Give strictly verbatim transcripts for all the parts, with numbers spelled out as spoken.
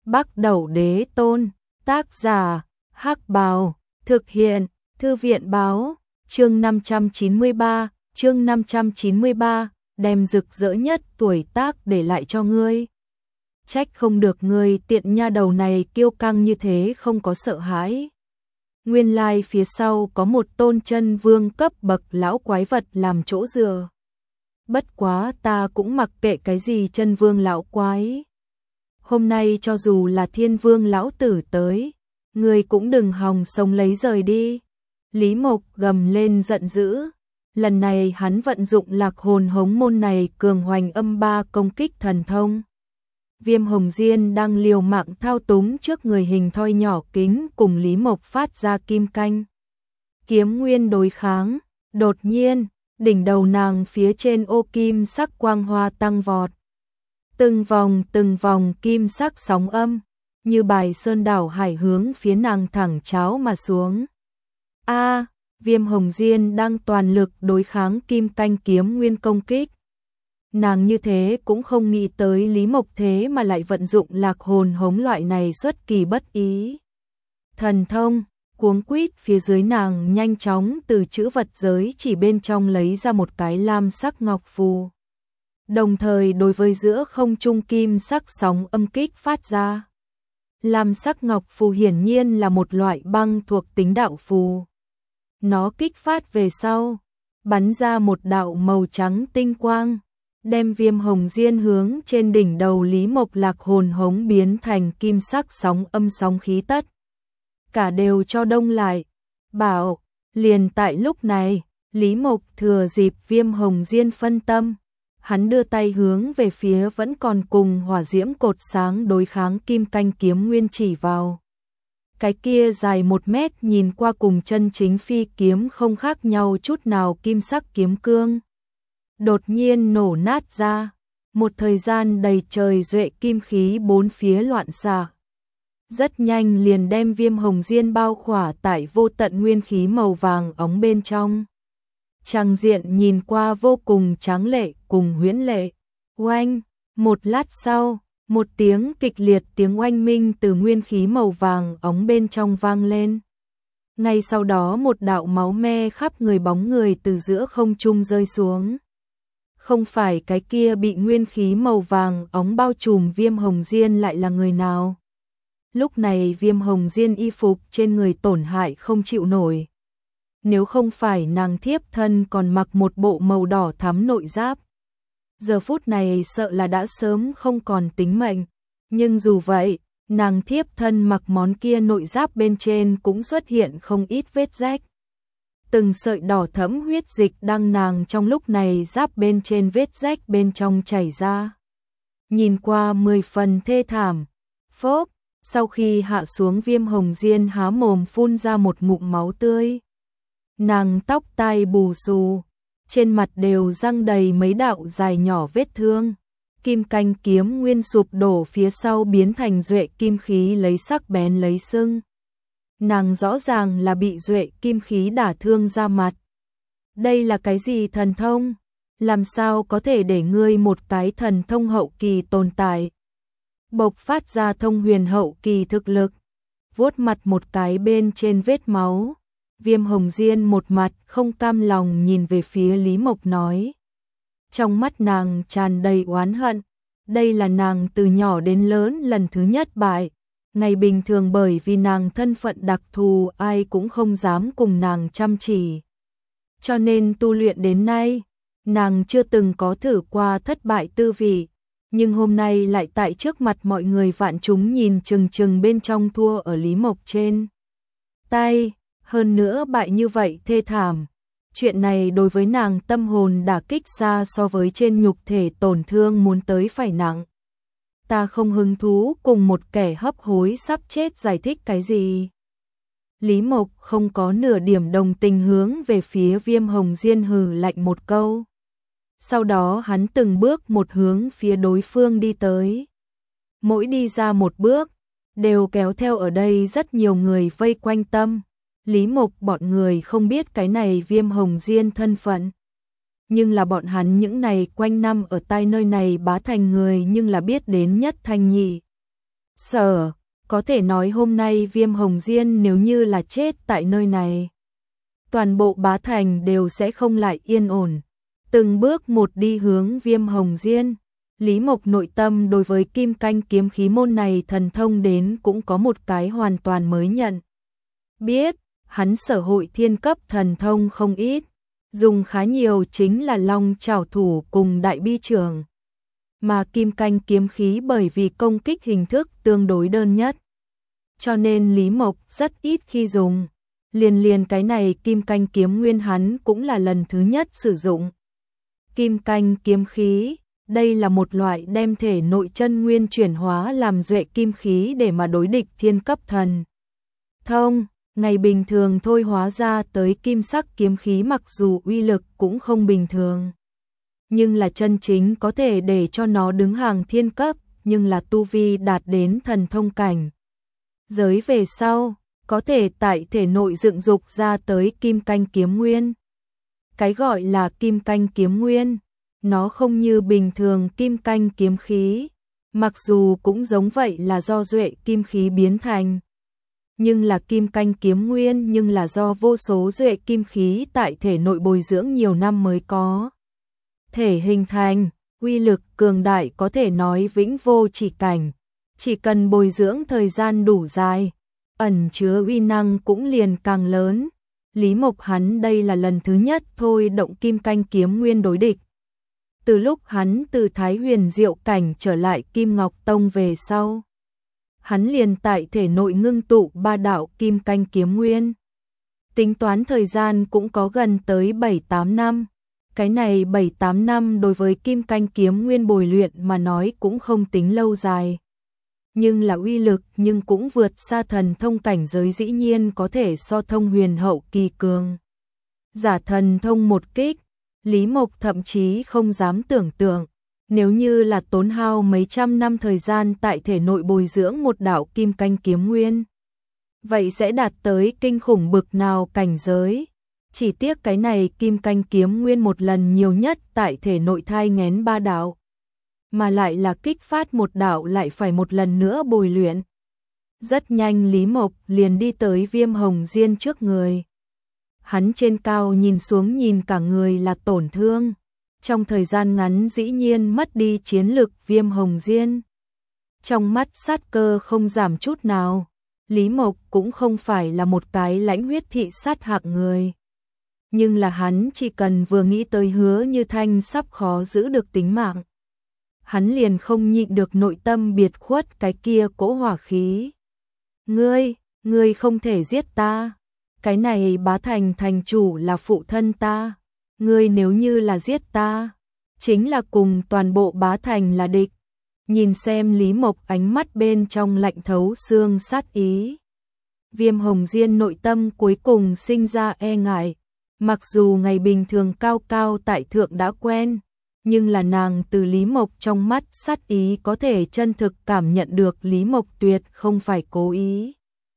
Bắc Đẩu Đế Tôn, tác giả, Hắc Bào, thực hiện, Thư viện báo, chương năm trăm chín mươi ba, chương năm trăm chín mươi ba, đem rực rỡ nhất tuổi tác để lại cho ngươi. Trách không được ngươi tiện nha đầu này kiêu căng như thế không có sợ hãi. Nguyên lai phía sau có một tôn chân vương cấp bậc lão quái vật làm chỗ dựa. Bất quá ta cũng mặc kệ cái gì chân vương lão quái. Hôm nay cho dù là thiên vương lão tử tới, ngươi cũng đừng hòng sống lấy rời đi. Lý Mộc gầm lên giận dữ. Lần này hắn vận dụng lạc hồn hống môn này cường hoành âm ba công kích thần thông. Viêm Hồng Diên đang liều mạng thao túng trước người hình thoi nhỏ kính cùng Lý Mộc phát ra kim canh. Kiếm nguyên đối kháng, đột nhiên, đỉnh đầu nàng phía trên ô kim sắc quang hoa tăng vọt. Từng vòng từng vòng kim sắc sóng âm, như bài sơn đảo hải hướng phía nàng thẳng cháo mà xuống. A, Viêm Hồng Diên đang toàn lực đối kháng kim canh kiếm nguyên công kích. Nàng như thế cũng không nghĩ tới Lý Mộc thế mà lại vận dụng lạc hồn hống loại này xuất kỳ bất ý. Thần thông, cuống quýt phía dưới nàng nhanh chóng từ chữ vật giới chỉ bên trong lấy ra một cái lam sắc ngọc phù. Đồng thời đối với giữa không trung kim sắc sóng âm kích phát ra. Lam sắc ngọc phù hiển nhiên là một loại băng thuộc tính đạo phù. Nó kích phát về sau, bắn ra một đạo màu trắng tinh quang, đem Viêm Hồng Diên hướng trên đỉnh đầu Lý Mộc lạc hồn hống biến thành kim sắc sóng âm sóng khí tất. Cả đều cho đông lại. Bảo, liền tại lúc này, Lý Mộc thừa dịp Viêm Hồng Diên phân tâm. Hắn đưa tay hướng về phía vẫn còn cùng hỏa diễm cột sáng đối kháng kim canh kiếm nguyên chỉ vào. Cái kia dài một mét nhìn qua cùng chân chính phi kiếm không khác nhau chút nào kim sắc kiếm cương. Đột nhiên nổ nát ra, một thời gian đầy trời duệ kim khí bốn phía loạn xạ. Rất nhanh liền đem Viêm Hồng Diên bao khỏa tại vô tận nguyên khí màu vàng óng bên trong. Trang diện nhìn qua vô cùng tráng lệ cùng huyễn lệ. Oanh, một lát sau, một tiếng kịch liệt tiếng oanh minh từ nguyên khí màu vàng óng bên trong vang lên. Ngay sau đó một đạo máu me khắp người bóng người từ giữa không trung rơi xuống. Không phải cái kia bị nguyên khí màu vàng óng bao trùm Viêm Hồng Diên lại là người nào? Lúc này Viêm Hồng Diên y phục trên người tổn hại không chịu nổi. Nếu không phải nàng thiếp thân còn mặc một bộ màu đỏ thắm nội giáp, giờ phút này sợ là đã sớm không còn tính mệnh. Nhưng dù vậy, nàng thiếp thân mặc món kia nội giáp bên trên cũng xuất hiện không ít vết rách. Từng sợi đỏ thẫm huyết dịch đang nàng trong lúc này giáp bên trên vết rách bên trong chảy ra. Nhìn qua mười phần thê thảm. Phốp, sau khi hạ xuống Viêm Hồng Diên há mồm phun ra một ngụm máu tươi. Nàng tóc tai bù xù, trên mặt đều răng đầy mấy đạo dài nhỏ vết thương. Kim canh kiếm nguyên sụp đổ phía sau biến thành duệ kim khí lấy sắc bén lấy sưng. Nàng rõ ràng là bị duệ kim khí đả thương ra mặt. Đây là cái gì thần thông? Làm sao có thể để ngươi một cái thần thông hậu kỳ tồn tại? Bộc phát ra thông huyền hậu kỳ thực lực. Vuốt mặt một cái bên trên vết máu. Viêm Hồng Diên một mặt không cam lòng nhìn về phía Lý Mộc nói. Trong mắt nàng tràn đầy oán hận. Đây là nàng từ nhỏ đến lớn lần thứ nhất bại. Ngày bình thường bởi vì nàng thân phận đặc thù ai cũng không dám cùng nàng chăm chỉ. Cho nên tu luyện đến nay, nàng chưa từng có thử qua thất bại tư vị. Nhưng hôm nay lại tại trước mặt mọi người vạn chúng nhìn chừng chừng bên trong thua ở Lý Mộc trên tay. Hơn nữa bại như vậy thê thảm. Chuyện này đối với nàng tâm hồn đả kích xa so với trên nhục thể tổn thương muốn tới phải nặng. Ta không hứng thú cùng một kẻ hấp hối sắp chết giải thích cái gì. Lý Mộc không có nửa điểm đồng tình hướng về phía Viêm Hồng Diên hừ lạnh một câu. Sau đó hắn từng bước một hướng phía đối phương đi tới. Mỗi đi ra một bước, đều kéo theo ở đây rất nhiều người vây quanh tâm. Lý Mộc bọn người không biết cái này Viêm Hồng Diên thân phận. Nhưng là bọn hắn những này quanh năm ở tai nơi này bá thành người nhưng là biết đến nhất thanh nhị. Sở, có thể nói hôm nay Viêm Hồng Diên nếu như là chết tại nơi này, toàn bộ Bá Thành đều sẽ không lại yên ổn. Từng bước một đi hướng Viêm Hồng Diên, Lý Mộc nội tâm đối với kim canh kiếm khí môn này thần thông đến cũng có một cái hoàn toàn mới nhận. Biết, hắn sở hội thiên cấp thần thông không ít, dùng khá nhiều chính là long trảo thủ cùng đại bi trường. Mà kim canh kiếm khí bởi vì công kích hình thức tương đối đơn nhất, cho nên Lý Mộc rất ít khi dùng. Liền liền cái này kim canh kiếm nguyên hắn cũng là lần thứ nhất sử dụng. Kim canh kiếm khí, đây là một loại đem thể nội chân nguyên chuyển hóa làm duệ kim khí để mà đối địch thiên cấp thần thông. Ngày bình thường thôi hóa ra tới kim sắc kiếm khí mặc dù uy lực cũng không bình thường, nhưng là chân chính có thể để cho nó đứng hàng thiên cấp, nhưng là tu vi đạt đến thần thông cảnh giới về sau, có thể tại thể nội dựng dục ra tới kim canh kiếm nguyên. Cái gọi là kim canh kiếm nguyên, nó không như bình thường kim canh kiếm khí, mặc dù cũng giống vậy là do duệ kim khí biến thành, nhưng là kim canh kiếm nguyên nhưng là do vô số duệ kim khí tại thể nội bồi dưỡng nhiều năm mới có thể hình thành, uy lực cường đại có thể nói vĩnh vô chỉ cảnh, chỉ cần bồi dưỡng thời gian đủ dài, ẩn chứa uy năng cũng liền càng lớn. Lý Mộc hắn đây là lần thứ nhất thôi động kim canh kiếm nguyên đối địch. Từ lúc hắn từ Thái Huyền Diệu cảnh trở lại Kim Ngọc Tông về sau, hắn liền tại thể nội ngưng tụ ba đạo kim canh kiếm nguyên. Tính toán thời gian cũng có gần tới bảy tám năm. Cái này bảy tám năm đối với kim canh kiếm nguyên bồi luyện mà nói cũng không tính lâu dài. Nhưng là uy lực nhưng cũng vượt xa thần thông cảnh giới, dĩ nhiên có thể so thông huyền hậu kỳ cường. Giả thần thông một kích, Lý Mộc thậm chí không dám tưởng tượng, nếu như là tốn hao mấy trăm năm thời gian tại thể nội bồi dưỡng một đạo kim canh kiếm nguyên, vậy sẽ đạt tới kinh khủng bực nào cảnh giới. Chỉ tiếc cái này kim canh kiếm nguyên một lần nhiều nhất tại thể nội thai nghén ba đạo, mà lại là kích phát một đạo lại phải một lần nữa bồi luyện. Rất nhanh Lý Mộc liền đi tới Viêm Hồng Diên trước người. Hắn trên cao nhìn xuống nhìn cả người là tổn thương. Trong thời gian ngắn dĩ nhiên mất đi chiến lực Viêm Hồng Diên. Trong mắt sát cơ không giảm chút nào. Lý Mộc cũng không phải là một cái lãnh huyết thị sát hạng người. Nhưng là hắn chỉ cần vừa nghĩ tới Hứa Như Thanh sắp khó giữ được tính mạng, hắn liền không nhịn được nội tâm biệt khuất cái kia cỗ hỏa khí. Ngươi, ngươi không thể giết ta. Cái này Bá Thành thành chủ là phụ thân ta. Ngươi nếu như là giết ta, chính là cùng toàn bộ Bá Thành là địch. Nhìn xem Lý Mộc ánh mắt bên trong lạnh thấu xương sát ý. Viêm Hồng Diên nội tâm cuối cùng sinh ra e ngại. Mặc dù ngày bình thường cao cao tại thượng đã quen, nhưng là nàng từ Lý Mộc trong mắt sát ý có thể chân thực cảm nhận được Lý Mộc tuyệt không phải cố ý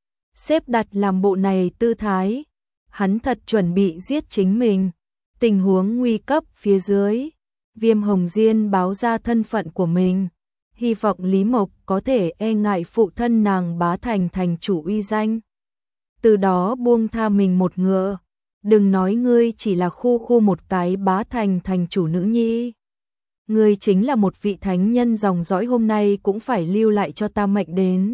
xếp đặt làm bộ này tư thái. Hắn thật chuẩn bị giết chính mình. Tình huống nguy cấp phía dưới, Viêm Hồng Diên báo ra thân phận của mình, hy vọng Lý Mộc có thể e ngại phụ thân nàng Bá Thành thành chủ uy danh, từ đó buông tha mình một ngựa. Đừng nói ngươi chỉ là khu khu một cái Bá Thành thành chủ nữ nhi, ngươi chính là một vị thánh nhân dòng dõi, hôm nay cũng phải lưu lại cho ta mệnh đến.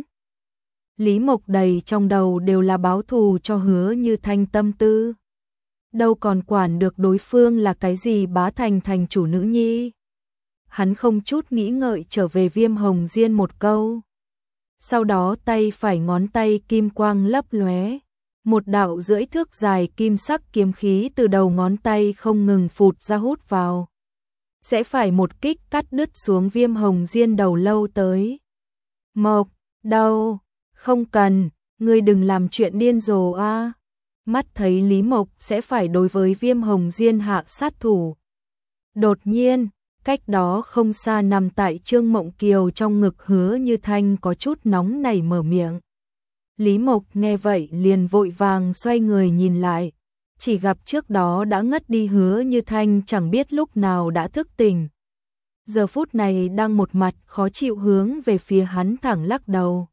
Lý Mộc đầy trong đầu đều là báo thù cho Hứa Như Thanh tâm tư, đâu còn quản được đối phương là cái gì Bá Thành thành chủ nữ nhi. Hắn không chút nghĩ ngợi trở về Viêm Hồng Diên một câu. Sau đó tay phải ngón tay kim quang lấp lóe, một đạo rưỡi thước dài kim sắc kiếm khí từ đầu ngón tay không ngừng phụt ra hút vào, sẽ phải một kích cắt đứt xuống Viêm Hồng Diên đầu lâu tới. Mộc, đâu, không cần, ngươi đừng làm chuyện điên rồ a. Mắt thấy Lý Mộc sẽ phải đối với Viêm Hồng Diên hạ sát thủ. Đột nhiên, cách đó không xa nằm tại Trương Mộng Kiều trong ngực Hứa Như Thanh có chút nóng nảy mở miệng. Lý Mộc nghe vậy liền vội vàng xoay người nhìn lại, chỉ gặp trước đó đã ngất đi Hứa Như Thanh chẳng biết lúc nào đã thức tỉnh. giờ phút này đang một mặt khó chịu hướng về phía hắn thẳng lắc đầu.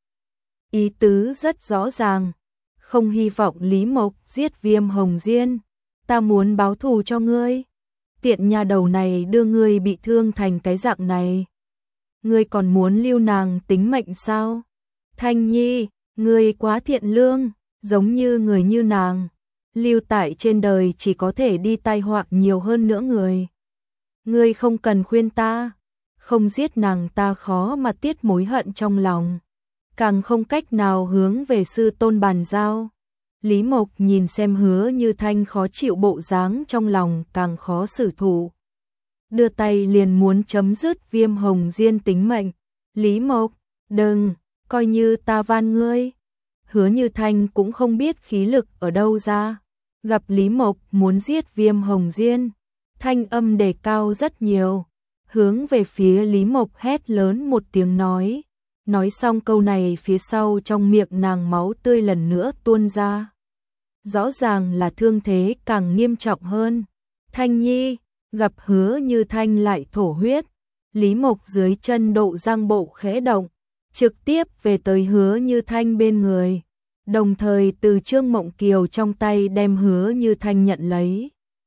Ý tứ rất rõ ràng, không hy vọng Lý Mộc giết Viêm Hồng Diên, ta muốn báo thù cho ngươi. Tiện nhà đầu này đưa ngươi bị thương thành cái dạng này. Ngươi còn muốn lưu nàng tính mệnh sao? Thanh Nhi, ngươi quá thiện lương, giống như người như nàng. Lưu tại trên đời chỉ có thể đi tai họa nhiều hơn nữa người. Ngươi không cần khuyên ta, không giết nàng ta khó mà tiết mối hận trong lòng. Càng không cách nào hướng về sư tôn bàn giao. Lý Mộc nhìn xem Hứa Như Thanh khó chịu bộ dáng trong lòng càng khó xử thụ. Đưa tay liền muốn chấm dứt Viêm Hồng Diên tính mệnh. Lý Mộc, đừng, coi như ta van ngươi. Hứa Như Thanh cũng không biết khí lực ở đâu ra. Gặp Lý Mộc muốn giết Viêm Hồng Diên, thanh âm đề cao rất nhiều. Hướng về phía Lý Mộc hét lớn một tiếng nói. Nói xong câu này phía sau trong miệng nàng máu tươi lần nữa tuôn ra. Rõ ràng là thương thế càng nghiêm trọng hơn. Thanh Nhi, gặp Hứa Như Thanh lại thổ huyết. Lý Mộc dưới chân độ giang bộ khẽ động, trực tiếp về tới Hứa Như Thanh bên người. Đồng thời từ Trương Mộng Kiều trong tay đem Hứa Như Thanh nhận lấy.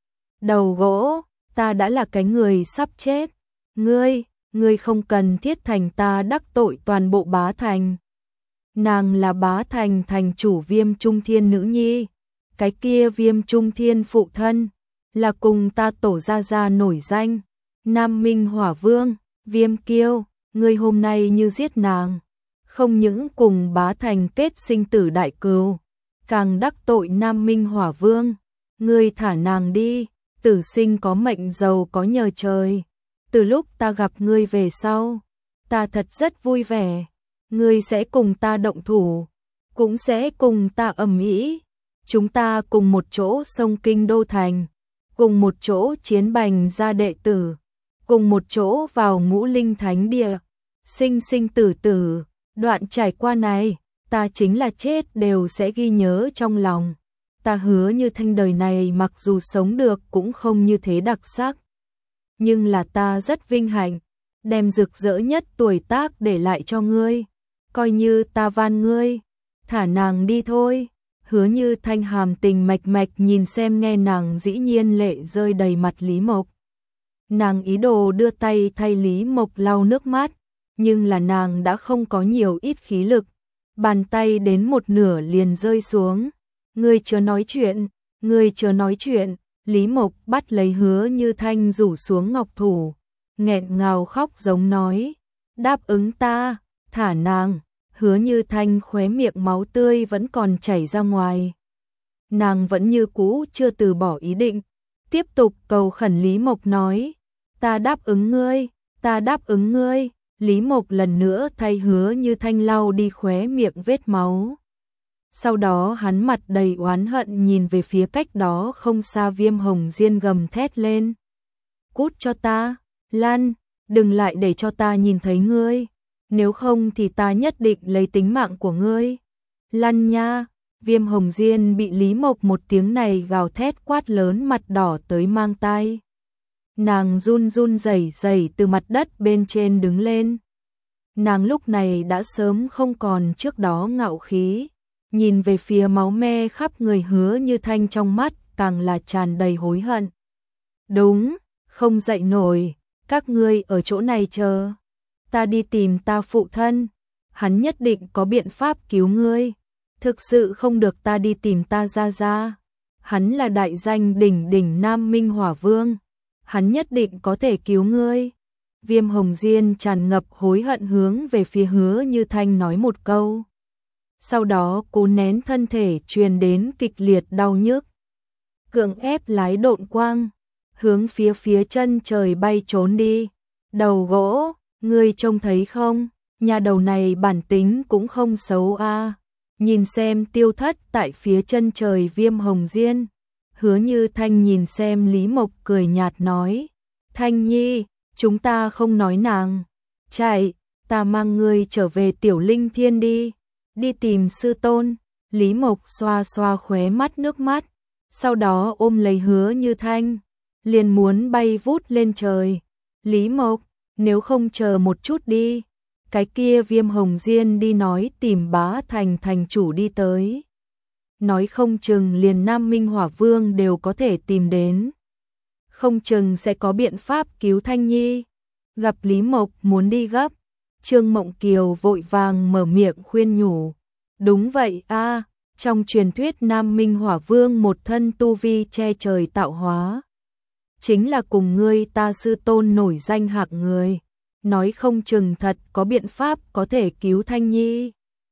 Đầu gỗ, ta đã là cái người sắp chết. Ngươi, ngươi không cần thiết thành ta đắc tội toàn bộ Bá Thành. Nàng là Bá Thành thành chủ Viêm Trung Thiên nữ nhi. Cái kia Viêm Trung Thiên phụ thân, là cùng ta tổ gia gia nổi danh. Nam Minh Hỏa Vương, Viêm Kiêu, ngươi hôm nay như giết nàng. Không những cùng Bá Thành kết sinh tử đại cừu, càng đắc tội Nam Minh Hỏa Vương. Ngươi thả nàng đi, tử sinh có mệnh giàu có nhờ trời. Từ lúc ta gặp ngươi về sau, ta thật rất vui vẻ. Ngươi sẽ cùng ta động thủ, cũng sẽ cùng ta ầm ĩ. Chúng ta cùng một chỗ xông kinh đô thành, cùng một chỗ chiến bành ra đệ tử, cùng một chỗ vào ngũ linh thánh địa, sinh sinh tử tử. Đoạn trải qua này, ta chính là chết đều sẽ ghi nhớ trong lòng. Ta Hứa Như Thanh đời này mặc dù sống được cũng không như thế đặc sắc. Nhưng là ta rất vinh hạnh, đem rực rỡ nhất tuổi tác để lại cho ngươi. Coi như ta van ngươi, thả nàng đi thôi. Hứa Như Thanh hàm tình mạch mạch nhìn xem nghe nàng dĩ nhiên lệ rơi đầy mặt Lý Mộc. Nàng ý đồ đưa tay thay Lý Mộc lau nước mắt, nhưng là nàng đã không có nhiều ít khí lực. Bàn tay đến một nửa liền rơi xuống. Ngươi chớ nói chuyện, ngươi chớ nói chuyện. Lý Mộc bắt lấy Hứa Như Thanh rủ xuống ngọc thủ, nghẹn ngào khóc giống nói. Đáp ứng ta, thả nàng. Hứa Như Thanh khóe miệng máu tươi vẫn còn chảy ra ngoài. Nàng vẫn như cũ chưa từ bỏ ý định. Tiếp tục cầu khẩn Lý Mộc nói. Ta đáp ứng ngươi, ta đáp ứng ngươi. Lý Mộc lần nữa thay Hứa Như Thanh lau đi khóe miệng vết máu. Sau đó hắn mặt đầy oán hận nhìn về phía cách đó không xa Viêm Hồng Diên gầm thét lên. Cút cho ta, Lan, đừng lại để cho ta nhìn thấy ngươi. Nếu không thì ta nhất định lấy tính mạng của ngươi. Lăn nha. Viêm Hồng Diên bị Lý Mộc một tiếng này gào thét quát lớn mặt đỏ tới mang tai. Nàng run run rẩy rẩy từ mặt đất bên trên đứng lên. Nàng lúc này đã sớm không còn trước đó ngạo khí. Nhìn về phía máu me khắp người Hứa Như Thanh trong mắt càng là tràn đầy hối hận. Đúng, không dậy nổi, các ngươi ở chỗ này chờ. Ta đi tìm ta phụ thân, hắn nhất định có biện pháp cứu ngươi. Thực sự không được ta đi tìm ta gia gia. Hắn là đại danh đỉnh đỉnh Nam Minh Hỏa Vương, hắn nhất định có thể cứu ngươi. Viêm Hồng Diên tràn ngập hối hận hướng về phía Hứa Như Thanh nói một câu. Sau đó cố nén thân thể truyền đến kịch liệt đau nhức. Cưỡng ép lái độn quang, hướng phía phía chân trời bay trốn đi. Đầu gỗ, ngươi trông thấy không? Nhà đầu này bản tính cũng không xấu a. À. Nhìn xem tiêu thất tại phía chân trời Viêm Hồng Diên. Hứa Như Thanh nhìn xem Lý Mộc cười nhạt nói. Thanh Nhi, chúng ta không nói nàng. Chạy, ta mang ngươi trở về Tiểu Linh Thiên đi. Đi tìm sư tôn. Lý Mộc xoa xoa khóe mắt nước mắt. Sau đó ôm lấy Hứa Như Thanh, liền muốn bay vút lên trời. Lý Mộc, nếu không chờ một chút đi, cái kia Viêm Hồng Diên đi nói tìm Bá Thành thành chủ đi tới. Nói không chừng liền Nam Minh Hỏa Vương đều có thể tìm đến. Không chừng sẽ có biện pháp cứu Thanh Nhi. Gặp Lý Mộc muốn đi gấp, Trương Mộng Kiều vội vàng mở miệng khuyên nhủ. Đúng vậy a, trong truyền thuyết Nam Minh Hỏa Vương một thân tu vi che trời tạo hóa. Chính là cùng ngươi ta sư tôn nổi danh hạng người. Nói không chừng thật có biện pháp có thể cứu Thanh Nhi.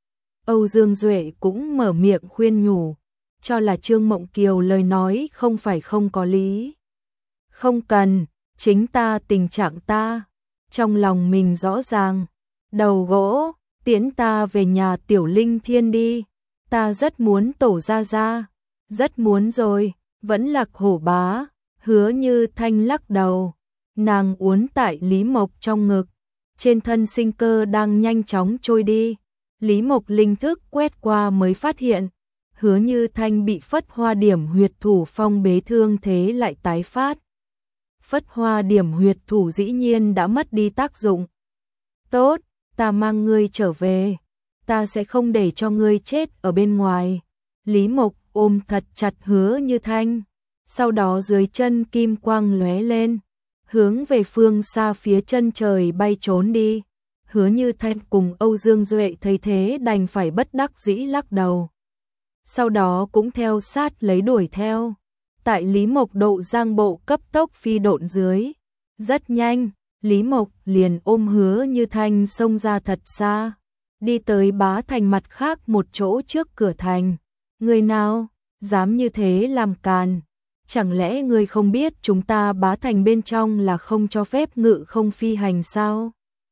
Âu Dương Duệ cũng mở miệng khuyên nhủ, cho là Trương Mộng Kiều lời nói không phải không có lý. Không cần, chính ta tình trạng ta, trong lòng mình rõ ràng. Đầu gỗ, tiễn ta về nhà Tiểu Linh Thiên đi, ta rất muốn tổ ra ra, rất muốn rồi, vẫn Lạc Hổ bá, Hứa Như Thanh lắc đầu, nàng uốn tại Lý Mộc trong ngực, trên thân sinh cơ đang nhanh chóng trôi đi. Lý Mộc linh thức quét qua mới phát hiện, Hứa Như Thanh bị Phất Hoa Điểm huyệt thủ phong bế thương thế lại tái phát. Phất Hoa Điểm huyệt thủ dĩ nhiên đã mất đi tác dụng. Tốt, ta mang ngươi trở về, ta sẽ không để cho ngươi chết ở bên ngoài. Lý Mộc ôm thật chặt Hứa Như Thanh, sau đó dưới chân kim quang lóe lên, hướng về phương xa phía chân trời bay trốn đi. Hứa Như Thanh cùng Âu Dương Duệ thấy thế đành phải bất đắc dĩ lắc đầu. Sau đó cũng theo sát lấy đuổi theo. Tại Lý Mộc độ giang bộ cấp tốc phi độn dưới. Rất nhanh, Lý Mộc liền ôm Hứa Như Thanh xông ra thật xa. Đi tới Bá Thành mặt khác một chỗ trước cửa thành. Người nào, dám như thế làm càn. Chẳng lẽ người không biết chúng ta Bá Thành bên trong là không cho phép ngự không phi hành sao?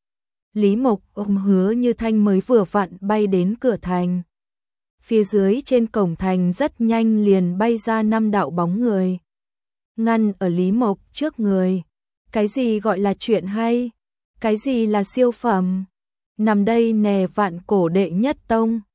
Lý Mộc ôm Hứa Như Thanh mới vừa vặn bay đến cửa thành. Phía dưới trên cổng thành rất nhanh liền bay ra năm đạo bóng người. Ngăn ở Lý Mộc trước người. Cái gì gọi là chuyện hay? Cái gì là siêu phẩm? Nằm đây nè Vạn Cổ đệ nhất tông.